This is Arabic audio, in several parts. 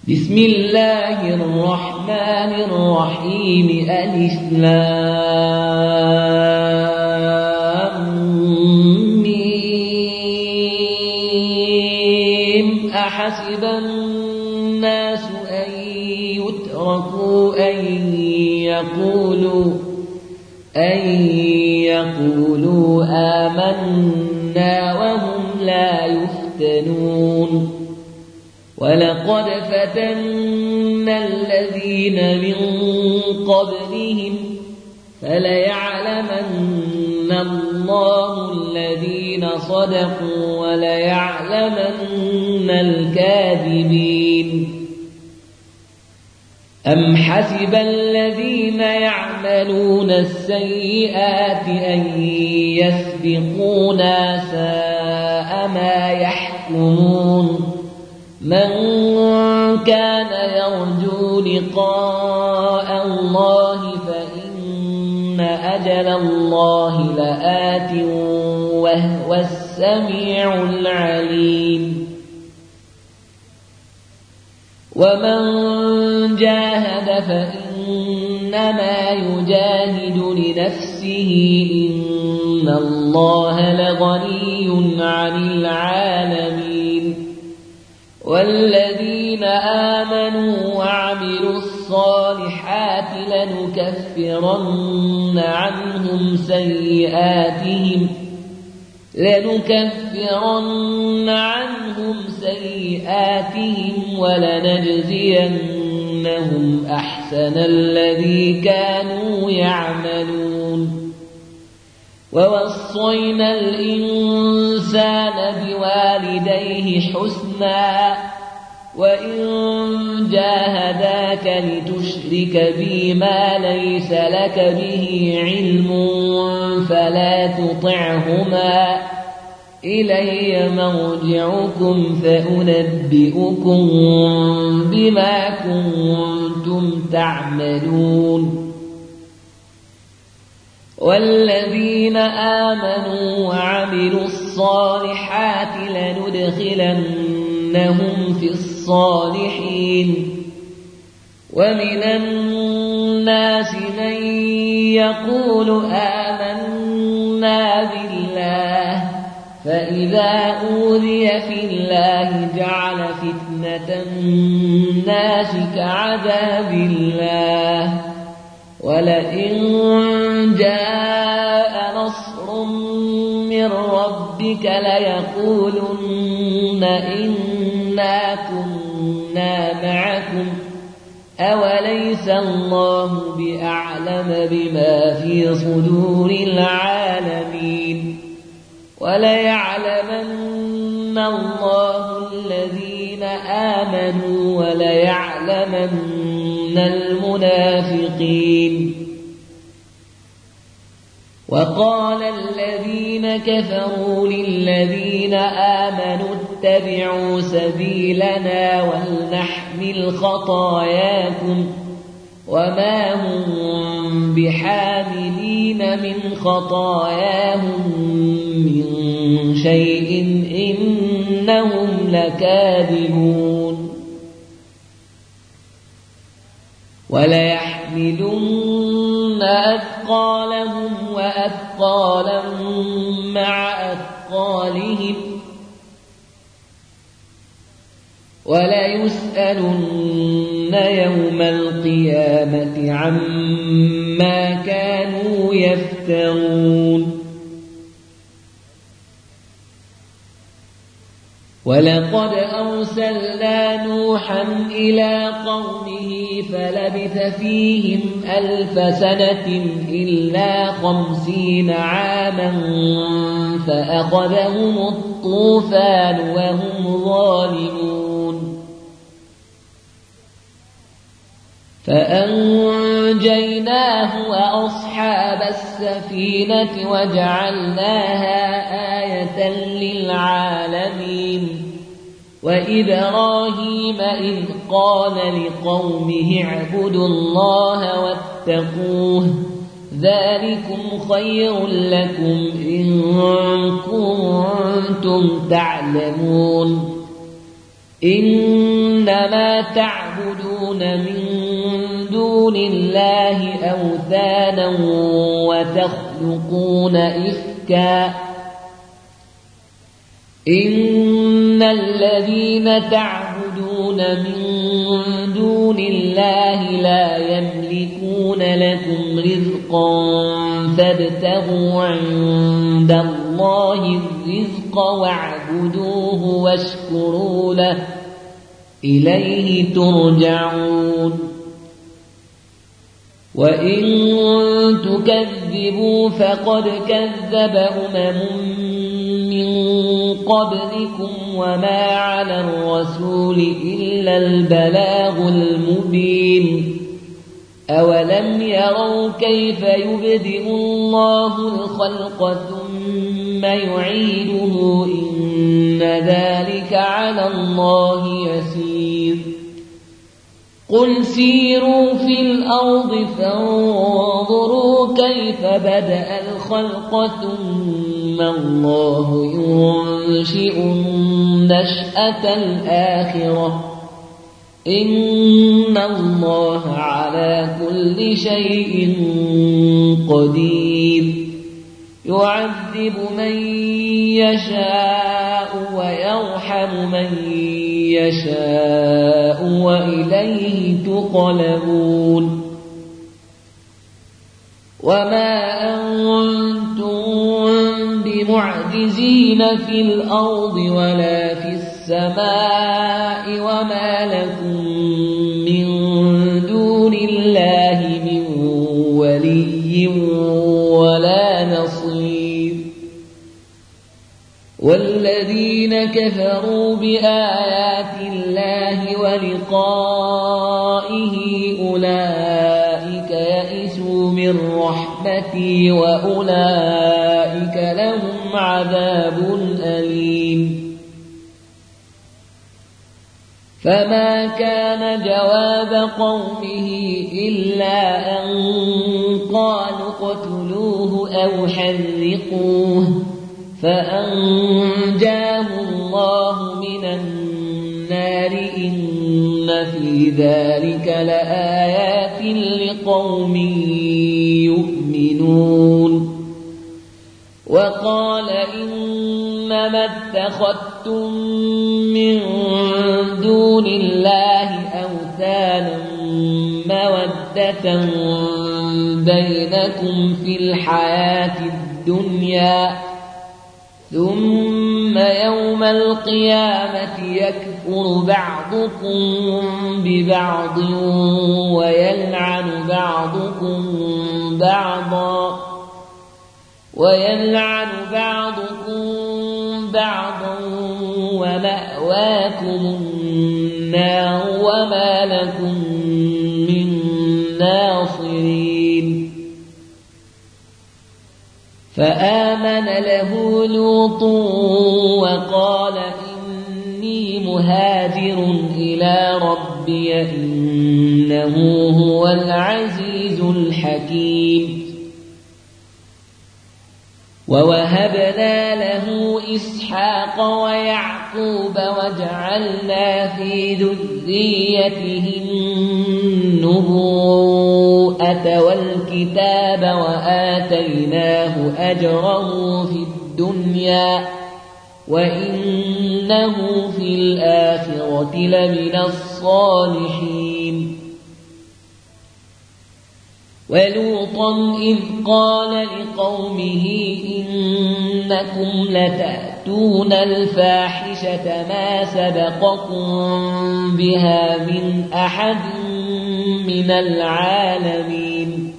بسم الله الرحمن الرحيم ألف لام ميم أحسب الناس أن يتركوا أن يقولوا آمنا وهم لا يفتنون ولقد فتنا الذين من قبلهم فليعلمن الله الذين صدقوا وليعلمن الكاذبين أم حسب الذين يعملون السيئات أن يسبقونا ساء ما يحكمون من كان يرجو لقاء الله فإن أجل الله لآت وهو السميع العليم ومن جاهد فإنما يجاهد لنفسه إن الله لغني عن العالمين والذين آمنوا وعملوا الصالحات لنكفرن عنهم سيئاتهم ولنجزينهم أحسن الذي كانوا يعملون ووصينا الإنسان بوالديه حسنا وإن جاهداك لتشرك بي ما ليس لك به علم فلا تطعهما إلي مرجعكم فأنبئكم بما كنتم تعملون والذين آمنوا وعملوا الصالحات لندخلنهم في الصالحين ومن الناس من يقول آمنا بالله فإذا أوذي في الله جعل فتنة الناس كعذاب الله ولئن جاء نصر من ربك ليقولن إنا كنا معكم أوليس الله بأعلم بما في صدور العالمين وليعلمن الله الذين آمنوا وليعلمن المنافقين وقال الذين كفروا للذين آمنوا اتبعوا سبيلنا ولنحمل خطاياكم وما هم بحاملين من خطاياهم من شيء إنهم لكاذبون وليحملن أثقالهم وأثقالا مع أثقالهم وليسألن يوم القيامة عما كانوا يفترون ولقد أرسلنا نوحا إلى قومه فلبث فيهم 1000 سنة إلا 50 عاما فأخذهم الطوفان وهم ظالمون فأنجيناه وأصحاب السفينة وجعلناها آية للعالمين وإبراهيم إذ قال لقومه اعبدوا الله واتقوه ذلكم خير لكم إن كنتم تعلمون إنما تعبدون من دون الله أوثانا وتخلقون إفكا إن الذين تعبدون من دون الله لا يملكون لكم رزقا فابتغوا عند الله الرزق واعبدوه واشكروا له إليه ترجعون وإن تكذبوا فقد كذب من قبلكم وما على الرسول إلا البلاغ المبين أولم يروا كيف يبدئ الله الخلق ثم يعيده إن ذلك على الله يسير قل سيروا في الأرض فانظروا كيف بدأ الخلق ثم الله ينشئ النشأة الآخرة إن الله على كل شيء قدير يعذب من يشاء ويرحم من يشاء وإليه تقلبون وما أنتم بمعجزين في الأرض ولا في السماء وما لكم من دون الله من ولي ولا نصير والذين كفروا بآيات الله ولقائه أولئك يئسوا من رحمتي وأولئك لهم عذاب أليم فما كان جواب قومه إلا أن قالوا اقتلوه أو حرقوه فأنجاه الله من النار إن في ذلك لآيات لقوم يؤمنون وقال إنما اتخذتم من دون الله أوثانا مودة بينكم في الحياة الدنيا ثم يوم القيامة يكفر بعضكم ببعض ويلعن بعضكم بعضا ومأواكم النار وما لكم من ناصرين فآمن له لوط وقال إني مهاجر إلى ربي إنه هو العزيز الحكيم ووهبنا له إسحاق ويعقوب وجعلنا في ذريته النبوءة والكتاب وآتيناه أجره في الدنيا وإنه في الآخرة لمن الصالحين ولوطا إذ قال لقومه إنكم لتأتون الفاحشة ما سبقكم بها من أحد من العالمين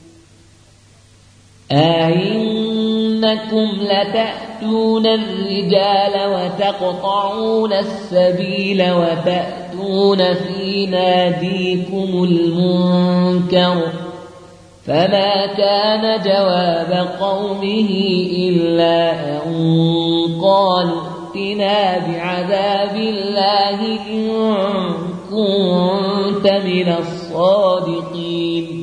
أئنكم لتأتون الرجال وتقطعون السبيل وتأتون في ناديكم المنكر فما كان جواب قومه إلا أن قالوا ائتنا بعذاب الله إن كنت من الصادقين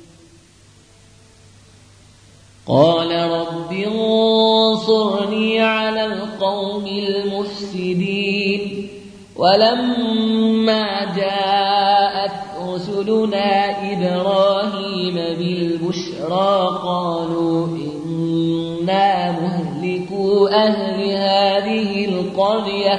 قال رب انصرني على القوم المفسدين ولما جاءت رسلنا إبراهيم بالبشرى قالوا إنا مهلكو أهل هذه القرية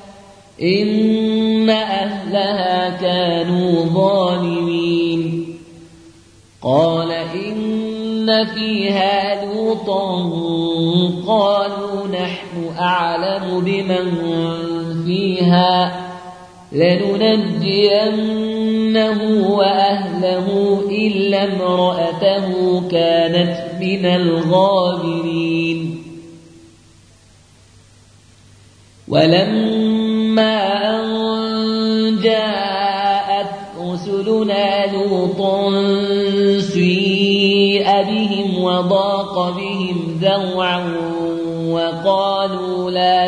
إن أهلها كانوا ظالمين قال إن فيها لوطا قالوا نحن أعلم بمن فيها لننجينه وأهله إلا امرأته كانت من الغابرين ولما أن جاءت رسلنا لوطا سيء بهم وضاق بهم ذرعا وقالوا لا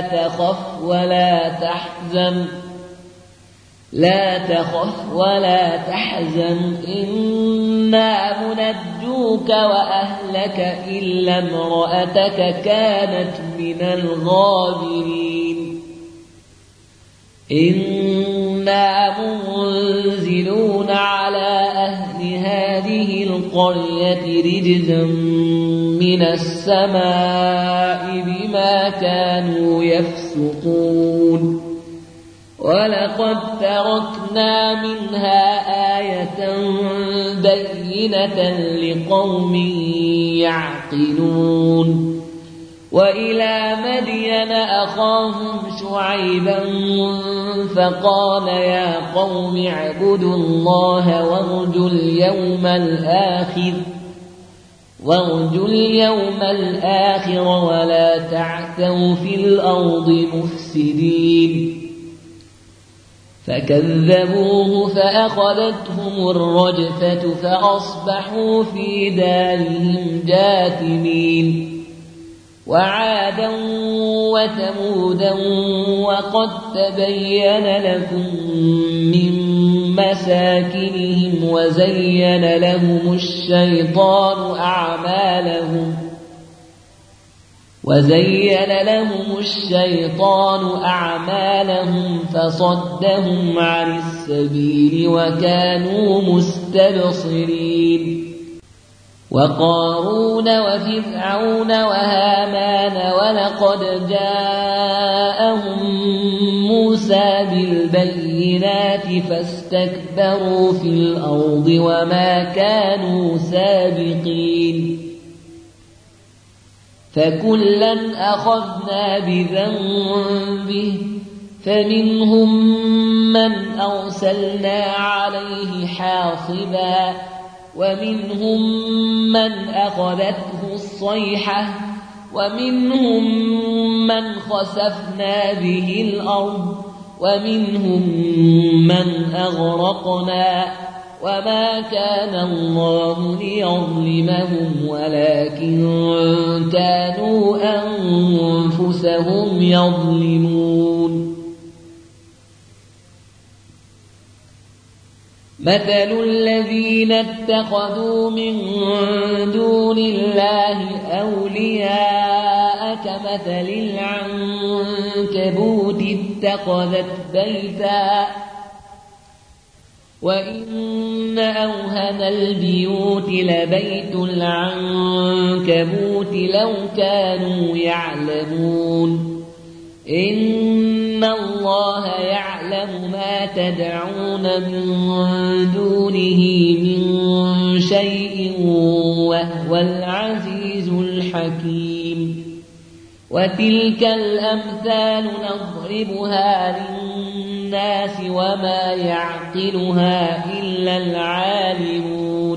تخف ولا تحزن إنا منجوك وأهلك إلا امرأتك كانت من الغابرين إنا منزلون على أهل هذه القرية رجزا من السماء بما كانوا يفسقون ولقد تركنا منها آية بينة لقوم يعقلون وإلى مدين أخاهم شعيبا فقال يا قوم اعبدوا الله وارجوا اليوم الآخر ولا تعثوا في الأرض مفسدين فكذبوه فأخذتهم الرجفة فأصبحوا في دارهم جاثمين وعادا وثمودا وقد تبين لكم من مساكنهم وزين لهم الشيطان أعمالهم فصدهم عن السبيل وكانوا مستبصرين وقارون وفرعون وهامان ولقد جاءهم موسى بالبينات فاستكبروا في الأرض وما كانوا سابقين فكلا أخذنا بذنبه فمنهم من أرسلنا عليه حاصبا ومنهم من أخذته الصيحة ومنهم من خسفنا به الأرض ومنهم من أغرقنا وما كان الله ليظلمهم ولكن كانوا أنفسهم يظلمون مثل الذين اتخذوا من دون الله أولياء كمثل العنكبوت اتخذت بيتا وإن أوهن البيوت لبيت العنكبوت لو كانوا يعلمون إن الله يعلم ما تدعون من دونه من شيء وهو العزيز الحكيم وتلك الأمثال نضربها للناس وما يعقلها إلا العالمون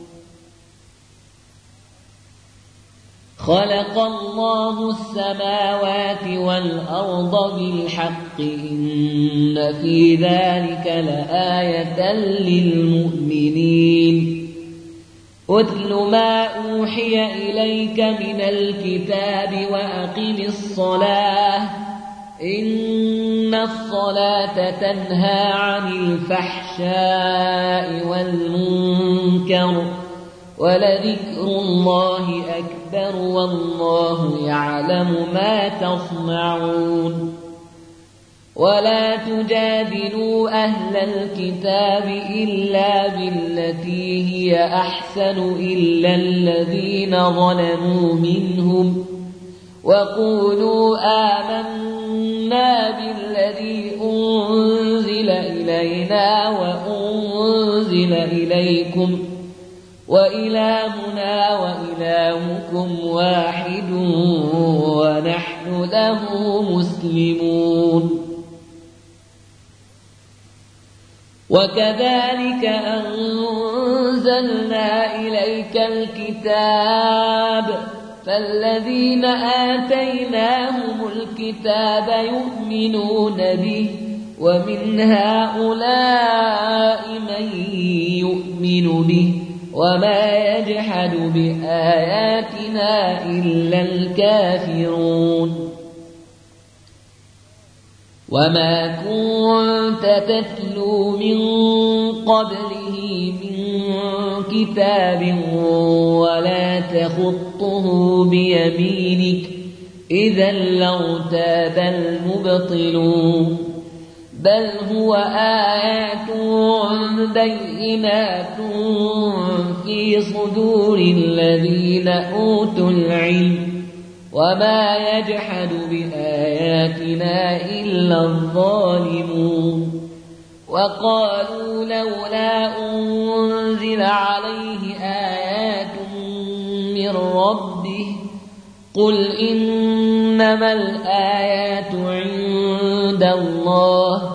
خلق الله السماوات والأرض بالحق إن في ذلك لآية للمؤمنين أتل ما أوحي إليك من الكتاب وأقم الصلاة إن الصلاة تنهى عن الفحشاء والمنكر ولذكر الله أكبر والله يعلم ما تصنعون ولا تجادلوا أهل الكتاب إلا بالتي هي أحسن إلا الذين ظلموا منهم وقولوا آمنا بالذي أنزل إلينا وأنزل إليكم وإلهنا وإلهكم واحد ونحن له مسلمون وكذلك أنزلنا إليك الكتاب فالذين آتيناهم الكتاب يؤمنون به ومن هؤلاء من يؤمن به وما يجحد بآياتنا إلا الكافرون وما كنت تتلو من قبله من كتاب ولا تخطه بيمينك إذا لارتاب المبطلون بل هو آيات بينات في صدور الذين أوتوا العلم وما يجحد بآياتنا إلا الظالمون وقالوا لولا أنزل عليه آيات من ربه قل إنما الآيات عند الله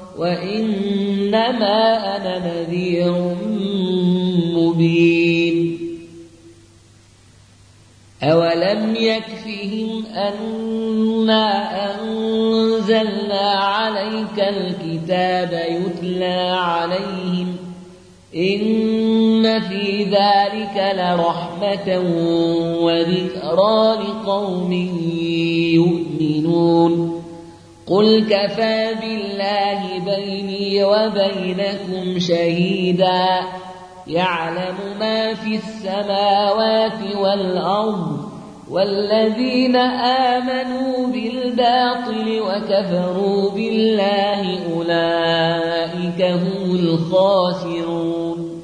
وإنما أنا نذير مبين أولم يكفهم أنا أنزلنا عليك الكتاب يتلى عليهم إن في ذلك لرحمة وذكرى لقوم يؤمنون قل كفى بالله بيني وبينكم شهيدا يعلم ما في السماوات والأرض والذين آمنوا بالباطل وكفروا بالله أولئك هم الخاسرون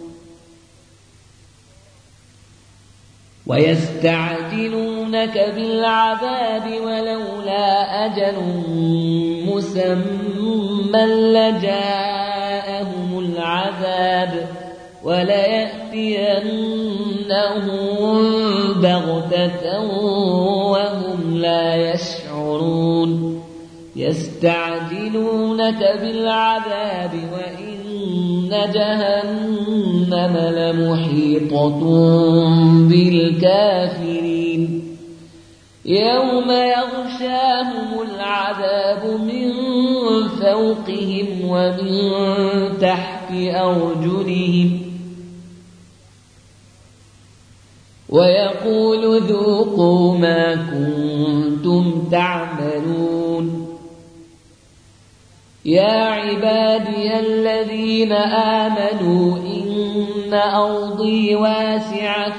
ويستعجلونك بالعذاب ولولا أجل مسمى لجاءهم العذاب وليأتينهم بغتة وهم لا يشعرون يستعجلونك بالعذاب وإن جهنم لمحيطة بالكافرين يوم يغشاهم العذاب من فوقهم ومن تحت أرجلهم ويقول ذوقوا ما كنتم تعملون يا عبادي الذين آمنوا إن أرضي واسعة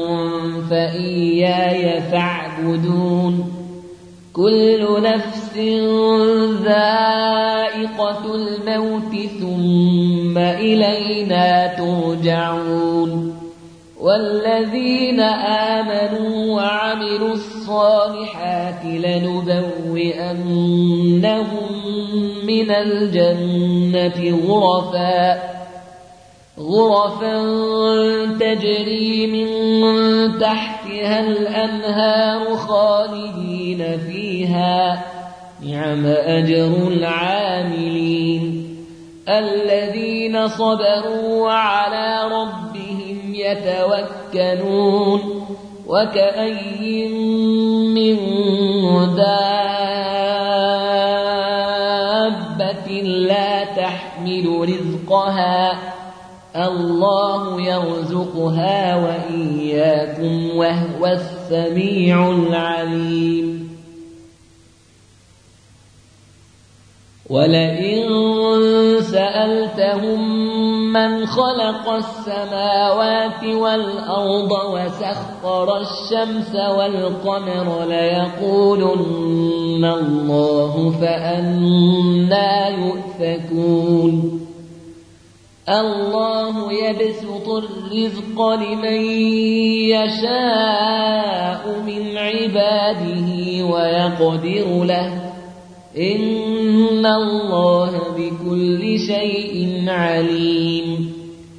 فإياي فاعبدون كل نفس ذائقة الموت ثم إلينا ترجعون والذين آمنوا وعملوا الصالحات لنبوئنهم من الجنة غرفا تجري من تحتها الأنهار خالدين فيها نعم أجر العاملين الذين صبروا وعلى ربهم يتوكلون وكأي من دابة لا تحمل رزقها الله يرزقها وإياكم وهو السميع العليم ولئن سألتهم من خلق السماوات والأرض وسخر الشمس والقمر ليقولن الله فأنى يؤفكون الله يبسط الرزق لمن يشاء من عباده ويقدر له إن الله بكل شيء عليم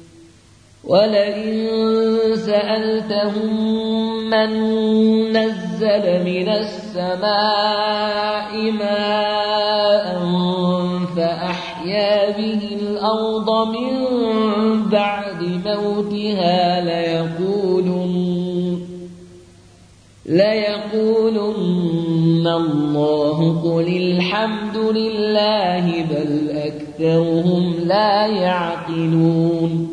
ولئن سألتهم من نزل من السماء ماء فأحيا به الأرض من بعد موتها ليقولن الله قل الحمد لله بل أكثرهم لا يعقلون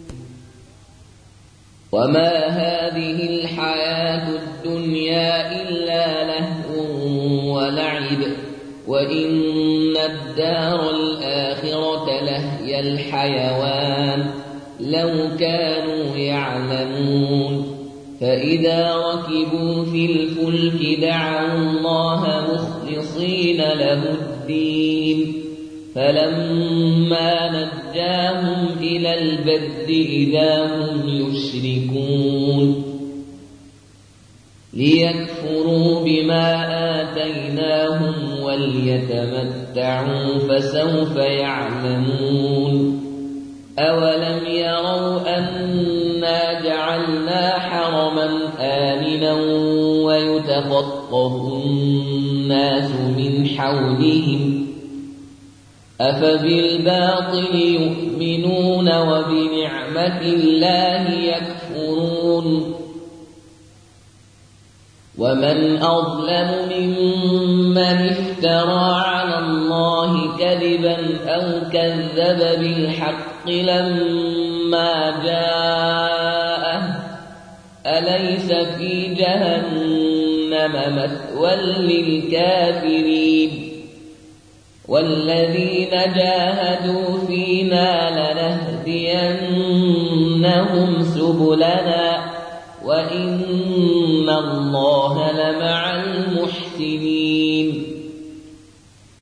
وما هذه الحياة الدنيا إلا لهو ولعب وإن الدار الآخرة لهي الحيوان لو كانوا يعلمون فإذا ركبوا في الفلك دعوا الله مخلصين له الدين فلما نجاهم إلى البر إذا هم يشركون ليكفروا بما آتيناهم وليتمتعوا فسوف يعلمون أولم يروا أنا جعلنا حرما آمنا ويتخطف الناس من حولهم أفبالباطل يؤمنون وبنعمة الله يكفرون ومن أظلم ممن افترى على الله كذبا أو كذب بالحق لما جاءه أليس في جهنم مثوى للكافرين والذين جاهدوا فينا لنهدينهم سبلنا وإن الله لمع المحسنين